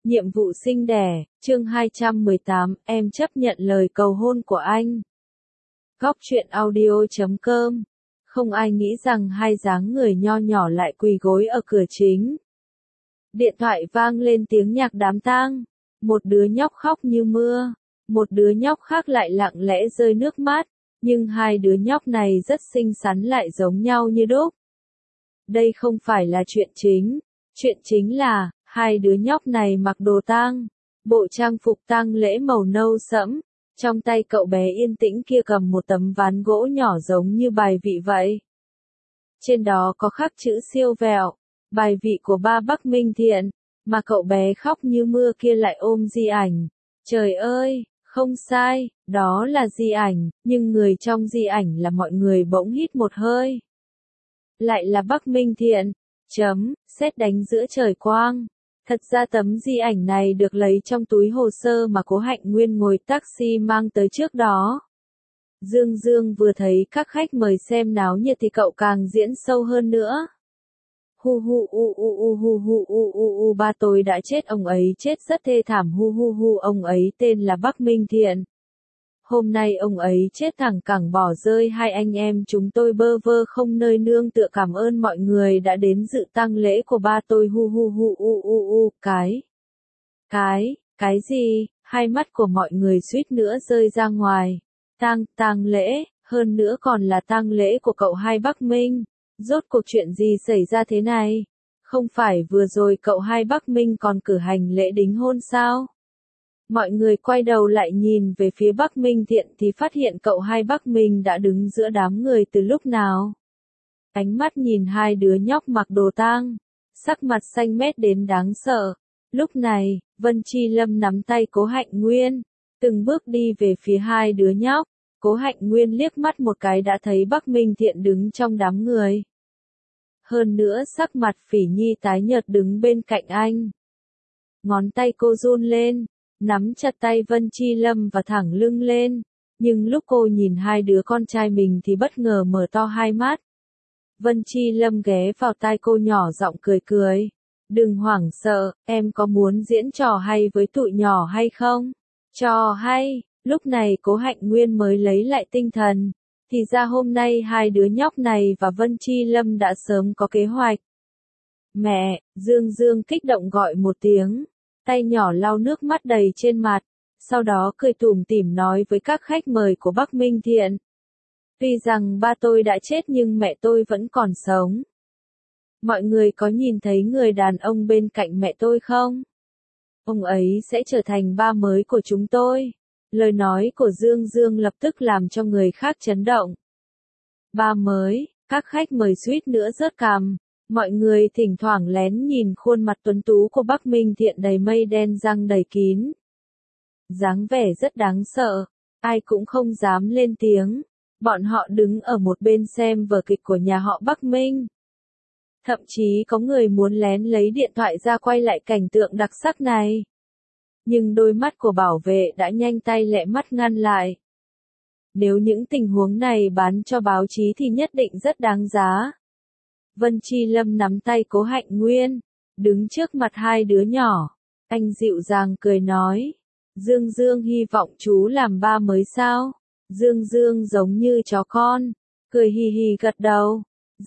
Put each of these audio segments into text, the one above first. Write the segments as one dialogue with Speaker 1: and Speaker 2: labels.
Speaker 1: Nhiệm vụ sinh đẻ, chương 218, em chấp nhận lời cầu hôn của anh. Góc truyện audio.com. Không ai nghĩ rằng hai dáng người nho nhỏ lại quỳ gối ở cửa chính. Điện thoại vang lên tiếng nhạc đám tang. Một đứa nhóc khóc như mưa, một đứa nhóc khác lại lặng lẽ rơi nước mắt, nhưng hai đứa nhóc này rất xinh xắn lại giống nhau như đúc. Đây không phải là chuyện chính là hai đứa nhóc này mặc đồ tang, bộ trang phục tang lễ màu nâu sẫm, trong tay cậu bé yên tĩnh kia cầm một tấm ván gỗ nhỏ giống như bài vị vậy. Trên đó có khắc chữ siêu vẹo, bài vị của ba Bắc Minh Thiện, mà cậu bé khóc như mưa kia lại ôm di ảnh. Trời ơi, không sai, đó là di ảnh, nhưng người trong di ảnh là mọi người bỗng hít một hơi. Lại là Bắc Minh Thiện, sét đánh giữa trời quang. Thật ra tấm di ảnh này được lấy trong túi hồ sơ mà Cố Hạnh Nguyên ngồi taxi mang tới trước đó. Dương Dương vừa thấy các khách mời xem náo nhiệt thì cậu càng diễn sâu hơn nữa. Hu hu u u u hu hu u u u, ba tôi đã chết, ông ấy chết rất thê thảm, hu hu hu, ông ấy tên là Bắc Minh Thiện. Hôm nay ông ấy chết thẳng cẳng bỏ rơi hai anh em chúng tôi bơ vơ không nơi nương tựa, cảm ơn mọi người đã đến dự tang lễ của ba tôi, hu hu hu u u u. Cái gì? Hai mắt của mọi người suýt nữa rơi ra ngoài. Tang lễ, hơn nữa còn là tang lễ của cậu hai Bắc Minh. Rốt cuộc chuyện gì xảy ra thế này? Không phải vừa rồi cậu hai Bắc Minh còn cử hành lễ đính hôn sao? Mọi người quay đầu lại nhìn về phía Bắc Minh Thiện thì phát hiện cậu hai Bắc Minh đã đứng giữa đám người từ lúc nào. Ánh mắt nhìn hai đứa nhóc mặc đồ tang, sắc mặt xanh mét đến đáng sợ. Lúc này, Vân Chi Lâm nắm tay Cố Hạnh Nguyên, từng bước đi về phía hai đứa nhóc. Cố Hạnh Nguyên liếc mắt một cái đã thấy Bắc Minh Thiện đứng trong đám người. Hơn nữa sắc mặt Phỉ Nhi tái nhợt đứng bên cạnh anh. Ngón tay cô run lên, nắm chặt tay Vân Chi Lâm và thẳng lưng lên, nhưng lúc cô nhìn hai đứa con trai mình thì bất ngờ mở to hai mắt. Vân Chi Lâm ghé vào tai cô nhỏ giọng cười cười. Đừng hoảng sợ, em có muốn diễn trò hay với tụi nhỏ hay không? Trò hay, lúc này Cố Hạnh Nguyên mới lấy lại tinh thần. Thì ra hôm nay hai đứa nhóc này và Vân Chi Lâm đã sớm có kế hoạch. Mẹ, Dương Dương kích động gọi một tiếng. Tay nhỏ lau nước mắt đầy trên mặt, sau đó cười tủm tỉm nói với các khách mời của Bắc Minh Thiện. Tuy rằng ba tôi đã chết nhưng mẹ tôi vẫn còn sống. Mọi người có nhìn thấy người đàn ông bên cạnh mẹ tôi không? Ông ấy sẽ trở thành ba mới của chúng tôi. Lời nói của Dương Dương lập tức làm cho người khác chấn động. Ba mới, các khách mời suýt nữa rớt cằm. Mọi người thỉnh thoảng lén nhìn khuôn mặt tuấn tú của Bắc Minh Thiện đầy mây đen răng đầy kín. Dáng vẻ rất đáng sợ, ai cũng không dám lên tiếng. Bọn họ đứng ở một bên xem vở kịch của nhà họ Bắc Minh. Thậm chí có người muốn lén lấy điện thoại ra quay lại cảnh tượng đặc sắc này. Nhưng đôi mắt của bảo vệ đã nhanh tay lẹ mắt ngăn lại. Nếu những tình huống này bán cho báo chí thì nhất định rất đáng giá. Vân Chi Lâm nắm tay Cố Hạnh Nguyên, đứng trước mặt hai đứa nhỏ. Anh dịu dàng cười nói. Dương Dương hy vọng chú làm ba mới sao? Dương Dương giống như chó con, cười hì hì gật đầu.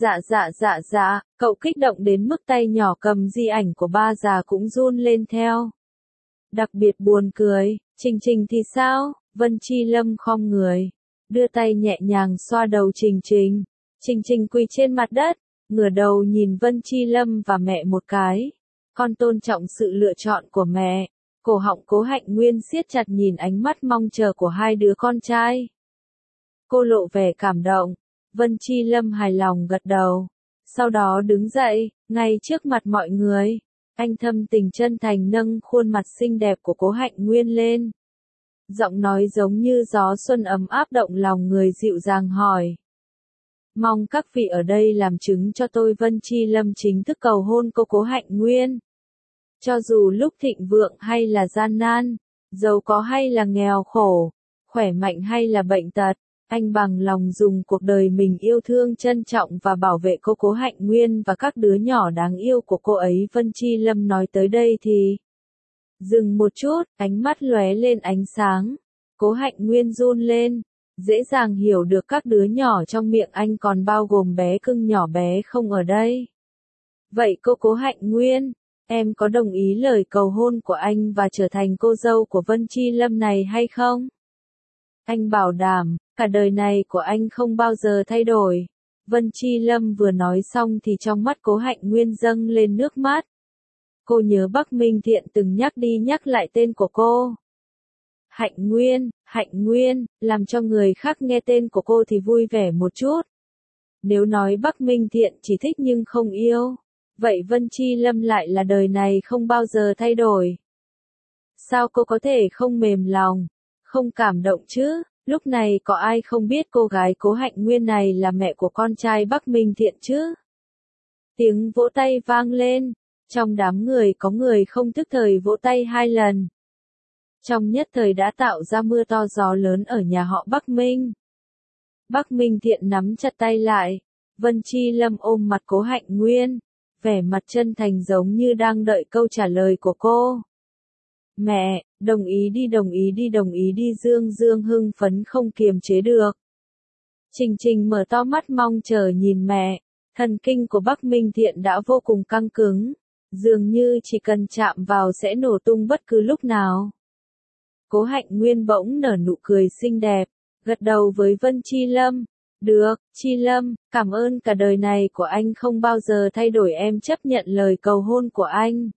Speaker 1: Dạ, cậu kích động đến mức tay nhỏ cầm di ảnh của ba già cũng run lên theo. Đặc biệt buồn cười, Trình Trình thì sao? Vân Chi Lâm khom người, đưa tay nhẹ nhàng xoa đầu Trình Trình. Trình Trình quỳ trên mặt đất, ngửa đầu nhìn Vân Chi Lâm và mẹ một cái. Con tôn trọng sự lựa chọn của mẹ. Cổ họng Cố Hạnh Nguyên siết chặt nhìn ánh mắt mong chờ của hai đứa con trai. Cô lộ vẻ cảm động. Vân Chi Lâm hài lòng gật đầu. Sau đó đứng dậy, ngay trước mặt mọi người. Anh thâm tình chân thành nâng khuôn mặt xinh đẹp của Cố Hạnh Nguyên lên. Giọng nói giống như gió xuân ấm áp động lòng người, dịu dàng hỏi. Mong các vị ở đây làm chứng cho tôi, Vân Chi Lâm chính thức cầu hôn cô Cố Hạnh Nguyên. Cho dù lúc thịnh vượng hay là gian nan, giàu có hay là nghèo khổ, khỏe mạnh hay là bệnh tật, anh bằng lòng dùng cuộc đời mình yêu thương, trân trọng và bảo vệ cô Cố Hạnh Nguyên và các đứa nhỏ đáng yêu của cô ấy. Vân Chi Lâm nói tới đây thì Dừng một chút, ánh mắt lóe lên ánh sáng. Cố Hạnh Nguyên run lên, dễ dàng hiểu được các đứa nhỏ trong miệng anh còn bao gồm bé cưng nhỏ bé không ở đây. Vậy cô Cố Hạnh Nguyên, em có đồng ý lời cầu hôn của anh và trở thành cô dâu của Vân Chi Lâm này hay không? Anh bảo đảm, cả đời này của anh không bao giờ thay đổi. Vân Chi Lâm vừa nói xong thì trong mắt Cố Hạnh Nguyên dâng lên nước mắt. Cô nhớ Bắc Minh Thiện từng nhắc đi nhắc lại tên của cô. Hạnh Nguyên, làm cho người khác nghe tên của cô thì vui vẻ một chút. Nếu nói Bắc Minh Thiện chỉ thích nhưng không yêu, vậy Vân Chi Lâm lại là đời này không bao giờ thay đổi. Sao cô có thể không mềm lòng, không cảm động chứ? Lúc này có ai không biết cô gái Cố Hạnh Nguyên này là mẹ của con trai Bắc Minh Thiện chứ? Tiếng vỗ tay vang lên, trong đám người có người không thức thời vỗ tay 2 lần. Trong nhất thời đã tạo ra mưa to gió lớn ở nhà họ Bắc Minh. Bắc Minh Thiện nắm chặt tay lại, Vân Chi Lâm ôm mặt Cố Hạnh Nguyên, vẻ mặt chân thành giống như đang đợi câu trả lời của cô. Mẹ, đồng ý đi Dương Dương hưng phấn không kiềm chế được. Trình Trình mở to mắt mong chờ nhìn mẹ, thần kinh của Bắc Minh Thiện đã vô cùng căng cứng, dường như chỉ cần chạm vào sẽ nổ tung bất cứ lúc nào. Cố Hạnh Nguyên bỗng nở nụ cười xinh đẹp, gật đầu với Vân Chi Lâm. Được, Chi Lâm, cảm ơn cả đời này của anh không bao giờ thay đổi, em chấp nhận lời cầu hôn của anh.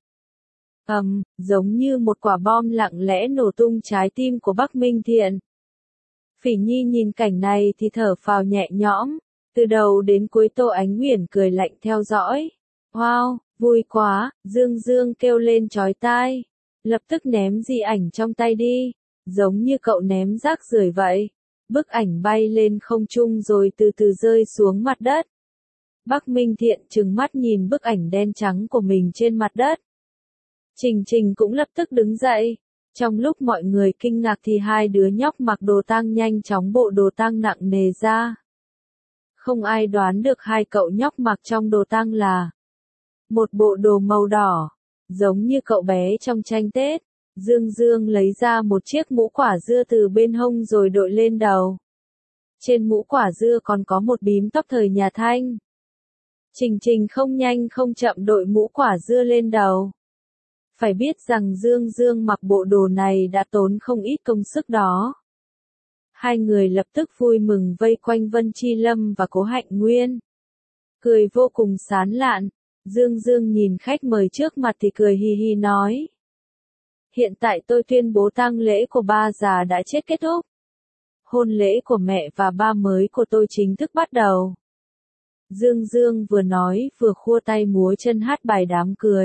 Speaker 1: Giống như một quả bom lặng lẽ nổ tung trái tim của Bắc Minh Thiện. Phỉ Nhi nhìn cảnh này thì thở phào nhẹ nhõm, từ đầu đến cuối Tô Ánh Uyển cười lạnh theo dõi. Wow, vui quá, Dương Dương kêu lên chói tai. Lập tức ném di ảnh trong tay đi, giống như cậu ném rác rưởi vậy. Bức ảnh bay lên không trung rồi từ từ rơi xuống mặt đất. Bắc Minh Thiện trừng mắt nhìn bức ảnh đen trắng của mình trên mặt đất. Trình Trình cũng lập tức đứng dậy. Trong lúc mọi người kinh ngạc thì 2 đứa nhóc mặc đồ tang nhanh chóng bộ đồ tang nặng nề ra. Không ai đoán được 2 cậu nhóc mặc trong đồ tang là một bộ đồ màu đỏ, giống như cậu bé trong tranh Tết. Dương Dương lấy ra một chiếc mũ quả dưa từ bên hông rồi đội lên đầu. Trên mũ quả dưa còn có một bím tóc thời nhà Thanh. Trình Trình không nhanh không chậm đội mũ quả dưa lên đầu. Phải biết rằng Dương Dương mặc bộ đồ này đã tốn không ít công sức đó. 2 người lập tức vui mừng vây quanh Vân Chi Lâm và Cố Hạnh Nguyên. Cười vô cùng sán lạn, Dương Dương nhìn khách mời trước mặt thì cười hi hi nói. Hiện tại tôi tuyên bố tang lễ của ba già đã chết kết thúc. Hôn lễ của mẹ và ba mới của tôi chính thức bắt đầu. Dương Dương vừa nói vừa khua tay múa chân hát bài đám cưới.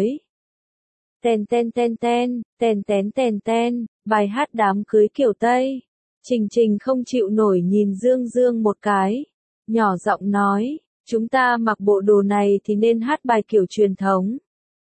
Speaker 1: Ten ten ten ten, ten ten ten ten, bài hát đám cưới kiểu Tây. Trình Trình không chịu nổi nhìn Dương Dương một cái, nhỏ giọng nói, chúng ta mặc bộ đồ này thì nên hát bài kiểu truyền thống.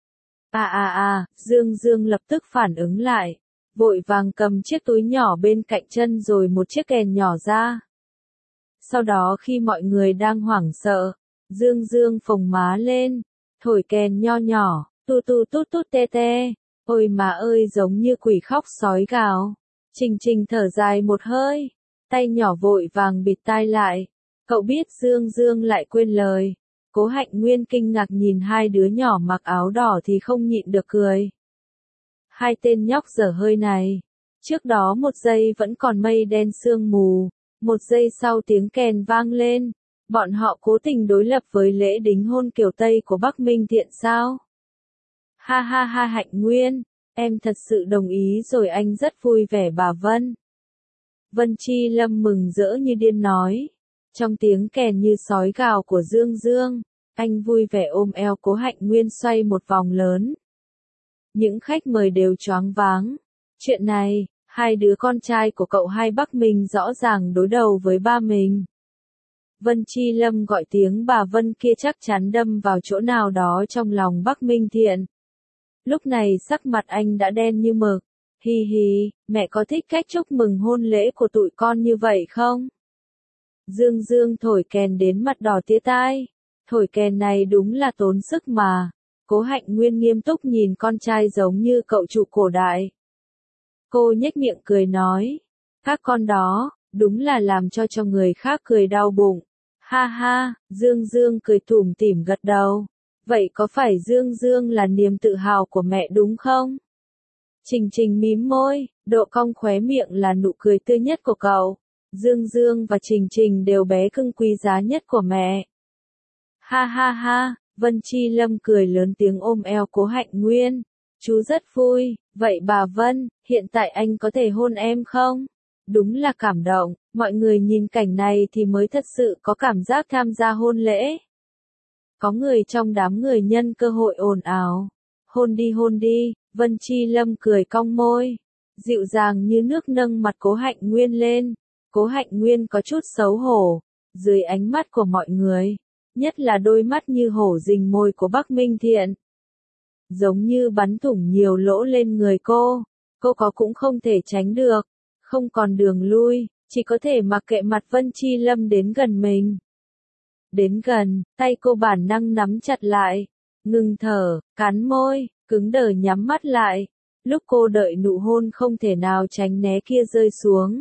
Speaker 1: Dương Dương lập tức phản ứng lại, vội vàng cầm chiếc túi nhỏ bên cạnh chân rồi một chiếc kèn nhỏ ra. Sau đó khi mọi người đang hoảng sợ, Dương Dương phồng má lên, thổi kèn nho nhỏ, tu tu tút tút tê tê, ôi mà ơi giống như quỷ khóc sói gào. Trình Trình thở dài một hơi, tay nhỏ vội vàng bịt tai lại, cậu biết Dương Dương lại quên lời. Cố Hạnh Nguyên kinh ngạc nhìn 2 đứa nhỏ mặc áo đỏ thì không nhịn được cười. 2 tên nhóc dở hơi này, trước đó 1 giây vẫn còn mây đen sương mù, 1 giây sau tiếng kèn vang lên, bọn họ cố tình đối lập với lễ đính hôn kiểu Tây của Bắc Minh Thiện sao? Ha ha ha Hạnh Nguyên, em thật sự đồng ý rồi, anh rất vui vẻ bà Vân. Vân Chi Lâm mừng rỡ như điên nói. Trong tiếng kèn như sói gào của Dương Dương, anh vui vẻ ôm eo Cố Hạnh Nguyên xoay một vòng lớn. Những khách mời đều choáng váng. Chuyện này, 2 đứa con trai của cậu hai Bắc Minh rõ ràng đối đầu với ba mình. Vân Chi Lâm gọi tiếng bà Vân kia chắc chắn đâm vào chỗ nào đó trong lòng Bắc Minh Thiện. Lúc này sắc mặt anh đã đen như mực. Hi hi, mẹ có thích cách chúc mừng hôn lễ của tụi con như vậy không? Dương Dương thổi kèn đến mặt đỏ tía tai. Thổi kèn này đúng là tốn sức mà. Cố Hạnh Nguyên nghiêm túc nhìn con trai giống như cậu chủ cổ đại. Cô nhếch miệng cười nói, các con đó, đúng là làm cho người khác cười đau bụng. Ha ha, Dương Dương cười tủm tỉm gật đầu. Vậy có phải Dương Dương là niềm tự hào của mẹ đúng không? Trình Trình mím môi, độ cong khóe miệng là nụ cười tươi nhất của cậu. Dương Dương và Trình Trình đều bé cưng quý giá nhất của mẹ. Ha ha ha, Vân Chi Lâm cười lớn tiếng ôm eo Cố Hạnh Nguyên. Chú rất vui, vậy bà Vân, hiện tại anh có thể hôn em không? Đúng là cảm động, mọi người nhìn cảnh này thì mới thật sự có cảm giác tham gia hôn lễ. Có người trong đám người nhân cơ hội ồn ào. Hôn đi, Vân Chi Lâm cười cong môi. Dịu dàng như nước nâng mặt Cố Hạnh Nguyên lên. Cố Hạnh Nguyên có chút xấu hổ. Dưới ánh mắt của mọi người. Nhất là đôi mắt như hổ rình mồi của Bắc Minh Thiện. Giống như bắn thủng nhiều lỗ lên người cô. Cô có cũng không thể tránh được. Không còn đường lui, chỉ có thể mặc kệ mặt Vân Chi Lâm đến gần mình. Đến gần, tay cô bản năng nắm chặt lại. Ngừng thở, cắn môi, cứng đờ nhắm mắt lại. Lúc cô đợi nụ hôn không thể nào tránh né kia rơi xuống.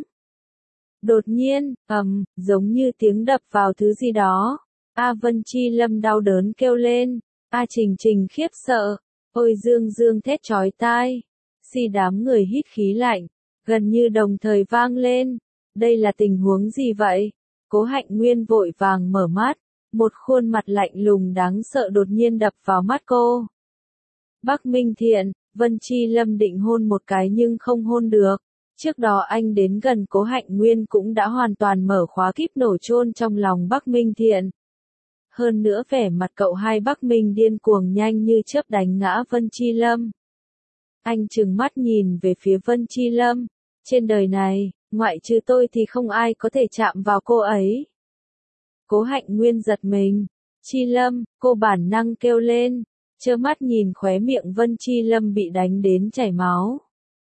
Speaker 1: Đột nhiên, giống như tiếng đập vào thứ gì đó. Vân Chi Lâm đau đớn kêu lên. Trình Trình khiếp sợ. Ôi Dương Dương thét chói tai. Đám người hít khí lạnh. Gần như đồng thời vang lên. Đây là tình huống gì vậy? Cố Hạnh Nguyên vội vàng mở mắt. Một khuôn mặt lạnh lùng đáng sợ đột nhiên đập vào mắt cô. Bắc Minh Thiện, Vân Chi Lâm định hôn một cái nhưng không hôn được. Trước đó anh đến gần Cố Hạnh Nguyên cũng đã hoàn toàn mở khóa kíp nổ chôn trong lòng Bắc Minh Thiện. Hơn nữa vẻ mặt cậu hai Bắc Minh điên cuồng nhanh như chớp đánh ngã Vân Chi Lâm. Anh trừng mắt nhìn về phía Vân Chi Lâm. Trên đời này, ngoại trừ tôi thì không ai có thể chạm vào cô ấy. Cố Hạnh Nguyên giật mình. Chi Lâm, cô bản năng kêu lên. Trơ mắt nhìn khóe miệng Vân Chi Lâm bị đánh đến chảy máu.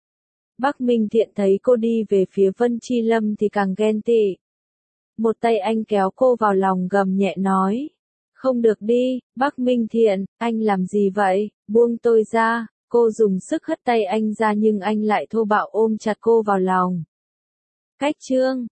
Speaker 1: Bắc Minh Thiện thấy cô đi về phía Vân Chi Lâm thì càng ghen tị. Một tay anh kéo cô vào lòng gầm nhẹ nói. Không được đi, Bắc Minh Thiện, anh làm gì vậy, buông tôi ra. Cô dùng sức hất tay anh ra nhưng anh lại thô bạo ôm chặt cô vào lòng. Cách chương